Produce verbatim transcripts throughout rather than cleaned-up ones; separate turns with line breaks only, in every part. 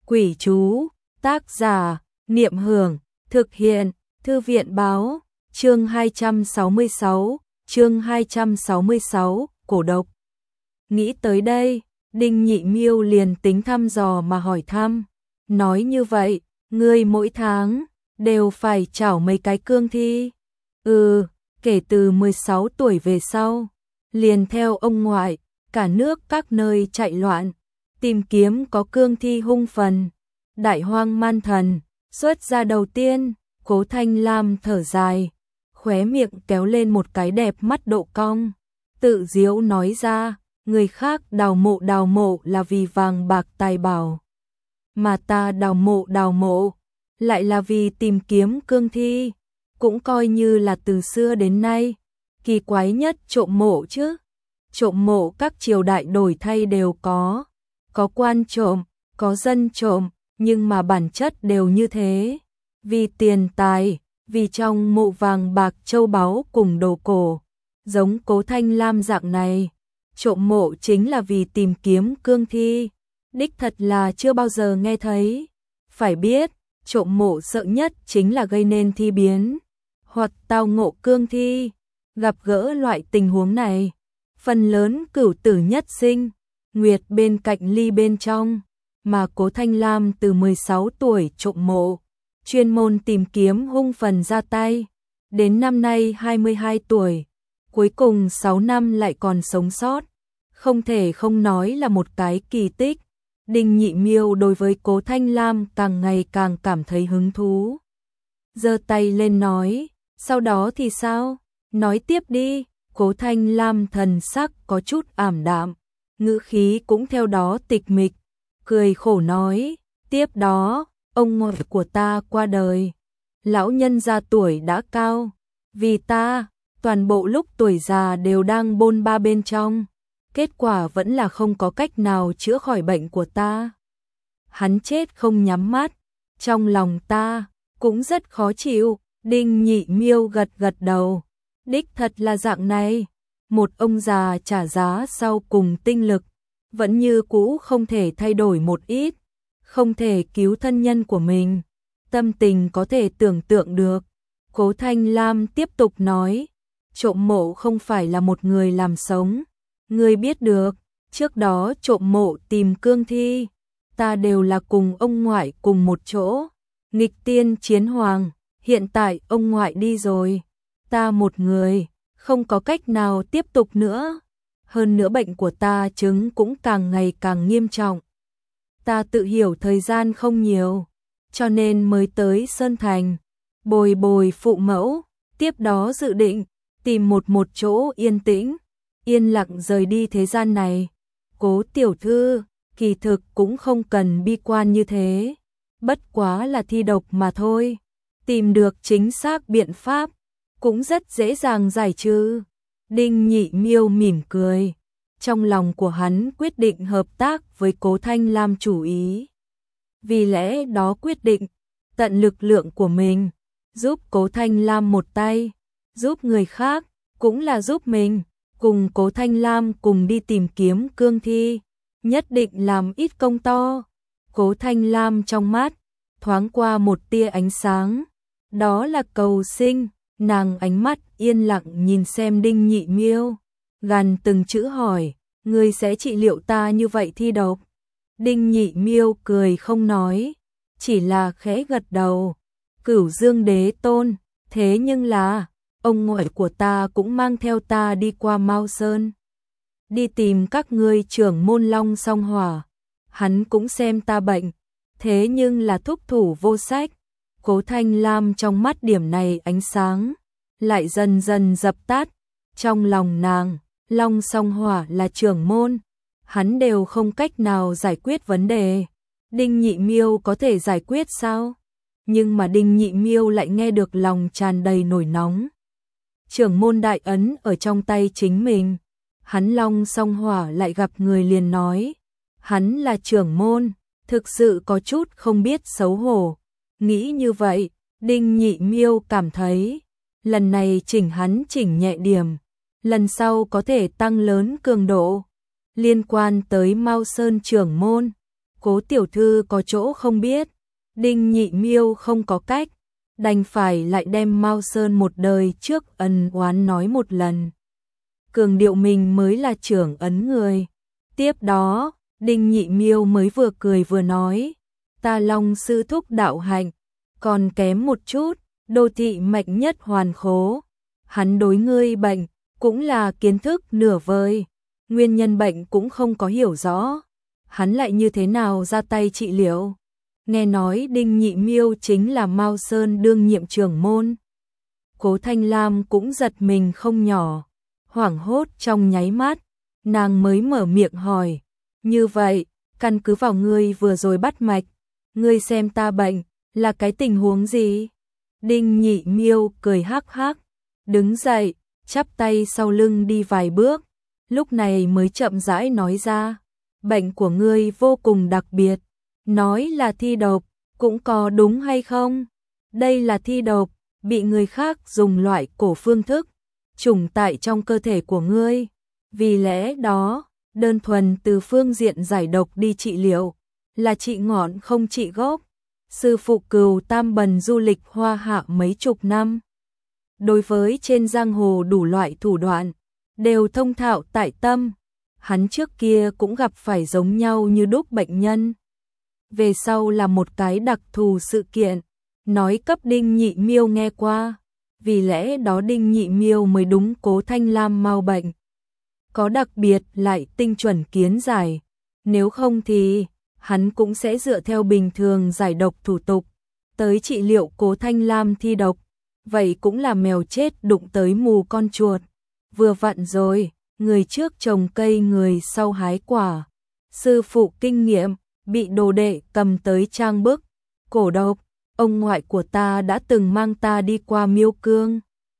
Quỷ chú, tác giả, Niệm Hưởng, thực hiện, Thư viện báo, chương hai trăm sáu mươi sáu, chương hai trăm sáu mươi sáu, cổ độc. Nghĩ tới đây, Đinh Nhị Miêu liền tính thăm dò mà hỏi thăm, nói như vậy, ngươi mỗi tháng đều phải trảo mấy cái cương thi? Ừ, kể từ mười sáu tuổi về sau, liền theo ông ngoại, cả nước các nơi chạy loạn, tìm kiếm có cương thi hung phần. Đại Hoang Man Thần, xuất ra đầu tiên, Cố Thanh Lam thở dài, khóe miệng kéo lên một cái đẹp mắt độ cong, tự diếu nói ra, người khác đào mộ đào mộ là vì vàng bạc tài bảo, mà ta đào mộ đào mộ lại là vì tìm kiếm cương thi, cũng coi như là từ xưa đến nay kỳ quái nhất trộm mộ chứ. Trộm mộ các triều đại đổi thay đều có, có quan trộm, có dân trộm, nhưng mà bản chất đều như thế, vì tiền tài, vì trong mộ vàng bạc châu báu cùng đồ cổ. Giống Cố Thanh Lam dạng này, trộm mộ chính là vì tìm kiếm cương thi, đích thật là chưa bao giờ nghe thấy. Phải biết, trộm mộ sợ nhất chính là gây nên thi biến, hoặc tao ngộ cương thi. Gặp gỡ loại tình huống này, phần lớn cửu tử nhất sinh, nguyệt bên cạnh ly bên trong, mà Cố Thanh Lam từ mười sáu tuổi trộm mộ, chuyên môn tìm kiếm hung phần ra tay, đến năm nay hai mươi hai tuổi, cuối cùng sáu năm lại còn sống sót, không thể không nói là một cái kỳ tích. Đinh Nhị Miêu đối với Cố Thanh Lam càng ngày càng cảm thấy hứng thú, giơ tay lên nói, sau đó thì sao? Nói tiếp đi. Cố Thanh Lam thần sắc có chút ảm đạm, ngữ khí cũng theo đó tịch mịch, cười khổ nói, tiếp đó, ông ngoại của ta qua đời, lão nhân gia tuổi đã cao, vì ta, toàn bộ lúc tuổi già đều đang bôn ba bên trong, kết quả vẫn là không có cách nào chữa khỏi bệnh của ta. Hắn chết không nhắm mắt, trong lòng ta cũng rất khó chịu. Đinh Nhị Miêu gật gật đầu, đích thật là dạng này, một ông già trả giá sau cùng tinh lực, vẫn như cũ không thể thay đổi một ít, không thể cứu thân nhân của mình, tâm tình có thể tưởng tượng được. Cố Thanh Lam tiếp tục nói, trộm mộ không phải là một người làm sống, ngươi biết được, trước đó trộm mộ tìm cương thi, ta đều là cùng ông ngoại cùng một chỗ, nghịch tiên chiến hoàng, hiện tại ông ngoại đi rồi, ta một người, không có cách nào tiếp tục nữa, hơn nữa bệnh của ta chứng cũng càng ngày càng nghiêm trọng. Ta tự hiểu thời gian không nhiều, cho nên mới tới Sơn Thành, bồi bồi phụ mẫu, tiếp đó dự định tìm một một chỗ yên tĩnh, yên lặng rời đi thế gian này. Cố tiểu thư, kỳ thực cũng không cần bi quan như thế, bất quá là thi độc mà thôi, tìm được chính xác biện pháp, cũng rất dễ dàng giải trừ. Đinh Nhị Miêu mỉm cười, trong lòng của hắn quyết định hợp tác với Cố Thanh Lam chủ ý. Vì lẽ đó quyết định tận lực lượng của mình, giúp Cố Thanh Lam một tay, giúp người khác, cũng là giúp mình, cùng Cố Thanh Lam cùng đi tìm kiếm cương thi, nhất định làm ít công to. Cố Thanh Lam trong mắt thoáng qua một tia ánh sáng, đó là cầu sinh. Nàng ánh mắt yên lặng nhìn xem Đinh Nhị Miêu, gằn từng chữ hỏi, ngươi sẽ trị liệu ta như vậy thi độc? Đinh Nhị Miêu cười không nói, chỉ là khẽ gật đầu. Cửu Dương Đế Tôn, thế nhưng là, ông ngoại của ta cũng mang theo ta đi qua Mao Sơn, đi tìm các ngươi trưởng môn Long Song Hỏa, hắn cũng xem ta bệnh, thế nhưng là thúc thủ vô sách. Cố Thanh Lam trong mắt điểm này ánh sáng lại dần dần dập tắt, trong lòng nàng, Long Song Hỏa là trưởng môn, hắn đều không cách nào giải quyết vấn đề, Đinh Nhị Miêu có thể giải quyết sao? Nhưng mà Đinh Nhị Miêu lại nghe được lòng tràn đầy nổi nóng. Trưởng môn đại ấn ở trong tay chính mình, hắn Long Song Hỏa lại gặp người liền nói, hắn là trưởng môn, thực sự có chút không biết xấu hổ. Nghĩ như vậy, Đinh Nhị Miêu cảm thấy, lần này chỉnh hắn chỉnh nhẹ điểm, lần sau có thể tăng lớn cường độ. Liên quan tới Mao Sơn trưởng môn, Cố tiểu thư có chỗ không biết, Đinh Nhị Miêu không có cách, đành phải lại đem Mao Sơn một đời trước ân oán nói một lần. Cường điệu mình mới là trưởng ấn người. Tiếp đó, Đinh Nhị Miêu mới vừa cười vừa nói, ta Long sư thúc đạo hạnh, còn kém một chút, đô thị mạnh nhất hoàn khố. Hắn đối ngươi bệnh, cũng là kiến thức nửa vời, nguyên nhân bệnh cũng không có hiểu rõ. Hắn lại như thế nào ra tay trị liệu? Nghe nói Đinh Nhị Miêu chính là Mao Sơn đương nhiệm trưởng môn. Cố Thanh Lam cũng giật mình không nhỏ, hoảng hốt trong nháy mắt, nàng mới mở miệng hỏi, như vậy, căn cứ vào ngươi vừa rồi bắt mạch, ngươi xem ta bệnh, là cái tình huống gì? Đinh Nhị Miêu cười hắc hắc, đứng dậy, chắp tay sau lưng đi vài bước, lúc này mới chậm rãi nói ra, bệnh của ngươi vô cùng đặc biệt, nói là thi độc, cũng có đúng hay không? Đây là thi độc, bị người khác dùng loại cổ phương thức, trùng tại trong cơ thể của ngươi, vì lẽ đó, đơn thuần từ phương diện giải độc đi trị liệu, là trị ngọn không trị gốc. Sư phụ Cừu Tam Bần du lịch Hoa Hạ mấy chục năm. Đối với trên giang hồ đủ loại thủ đoạn, đều thông thạo tại tâm. Hắn trước kia cũng gặp phải giống nhau như đúc bệnh nhân. Về sau là một cái đặc thù sự kiện, nói cấp Đinh Nhị Miêu nghe qua. Vì lẽ đó Đinh Nhị Miêu mới đúng Cố Thanh Lam mau bệnh. Có đặc biệt lại tinh chuẩn kiến giải. Nếu không thì hắn cũng sẽ dựa theo bình thường giải độc thủ tục, tới trị liệu Cố Thanh Lam thi độc, vậy cũng là mèo chết đụng tới mù con chuột. Vừa vặn rồi, người trước trồng cây người sau hái quả. Sư phụ kinh nghiệm, bị đồ đệ cầm tới trang bức, cổ độc, ông ngoại của ta đã từng mang ta đi qua Miêu Cương.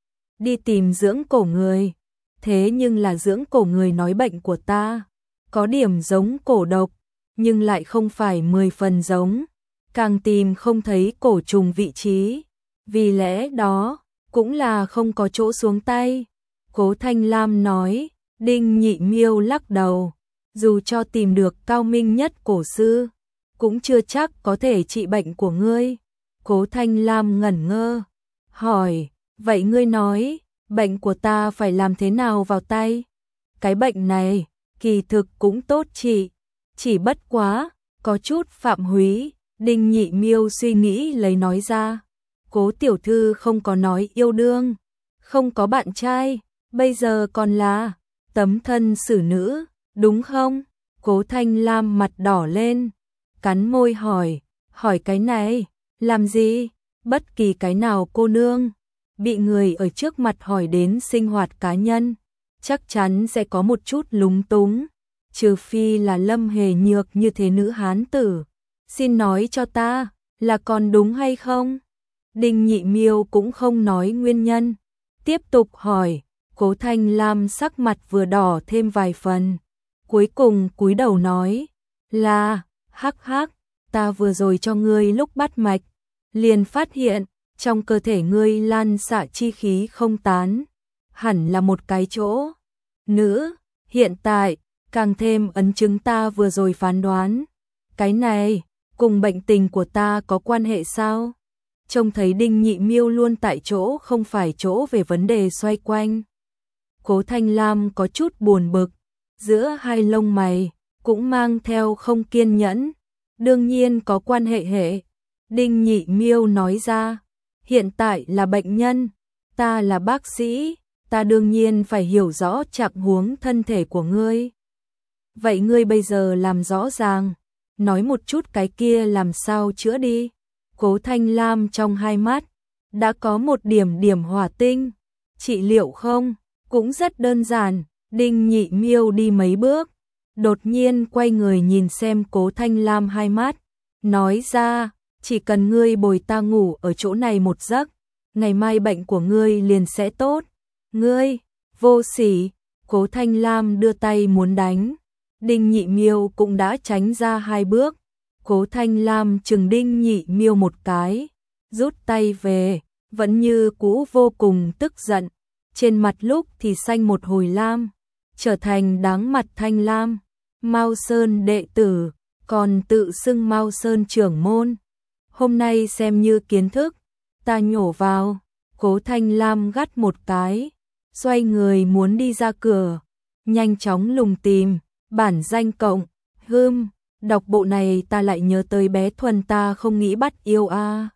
Đi tìm dưỡng cổ người, thế nhưng là dưỡng cổ người nói bệnh của ta, có điểm giống cổ độc, nhưng lại không phải mười phần giống, càng tìm không thấy cổ trùng vị trí, vì lẽ đó, cũng là không có chỗ xuống tay. Cố Thanh Lam nói, Đinh Nhị Miêu lắc đầu, dù cho tìm được cao minh nhất cổ sư, cũng chưa chắc có thể trị bệnh của ngươi. Cố Thanh Lam ngẩn ngơ, hỏi, vậy ngươi nói, bệnh của ta phải làm thế nào vào tay? Cái bệnh này, kỳ thực cũng tốt trị. Chỉ bất quá, có chút phạm húy, Đinh Nhị Miêu suy nghĩ lấy nói ra. Cố tiểu thư không có nói yêu đương, không có bạn trai, bây giờ còn là tấm thân xử nữ, đúng không? Cố Thanh Lam mặt đỏ lên, cắn môi hỏi, hỏi cái này, làm gì? Bất kỳ cái nào cô nương, bị người ở trước mặt hỏi đến sinh hoạt cá nhân, chắc chắn sẽ có một chút lúng túng. Trừ phi là Lâm Hề Nhược như thế nữ hán tử. Xin nói cho ta, là còn đúng hay không? Đinh Nhị Miêu cũng không nói nguyên nhân. Tiếp tục hỏi, Cố Thanh Lam sắc mặt vừa đỏ thêm vài phần. Cuối cùng cúi đầu nói, là, hắc hắc, ta vừa rồi cho ngươi lúc bắt mạch, liền phát hiện, trong cơ thể ngươi lan xạ chi khí không tán. Hẳn là một cái chỗ. Nữ, hiện tại, càng thêm ấn chứng ta vừa rồi phán đoán. Cái này, cùng bệnh tình của ta có quan hệ sao? Trông thấy Đinh Nhị Miêu luôn tại chỗ không phải chỗ về vấn đề xoay quanh. Cố Thanh Lam có chút buồn bực, giữa hai lông mày, cũng mang theo không kiên nhẫn. Đương nhiên có quan hệ hệ. Đinh Nhị Miêu nói ra, hiện tại là bệnh nhân, ta là bác sĩ, ta đương nhiên phải hiểu rõ trạng huống thân thể của ngươi. Vậy ngươi bây giờ làm rõ ràng, nói một chút cái kia làm sao chữa đi. Cố Thanh Lam trong hai mắt, đã có một điểm điểm hỏa tinh. Trị liệu không? Cũng rất đơn giản. Đinh Nhị Miêu đi mấy bước, đột nhiên quay người nhìn xem Cố Thanh Lam hai mắt, nói ra, chỉ cần ngươi bồi ta ngủ ở chỗ này một giấc, ngày mai bệnh của ngươi liền sẽ tốt. Ngươi, vô sỉ. Cố Thanh Lam đưa tay muốn đánh. Đinh Nhị Miêu cũng đã tránh ra hai bước. Cố Thanh Lam chừng Đinh Nhị Miêu một cái, rút tay về, vẫn như cũ vô cùng tức giận. Trên mặt lúc thì xanh một hồi lam, trở thành đáng mặt thanh lam. Mao Sơn đệ tử, còn tự xưng Mao Sơn trưởng môn. Hôm nay xem như kiến thức, ta nhổ vào. Cố Thanh Lam gắt một cái, xoay người muốn đi ra cửa, nhanh chóng lùng tìm, bản danh cộng, hưm, đọc bộ này ta lại nhớ tới bé Thuần ta không nghĩ bắt yêu a. À.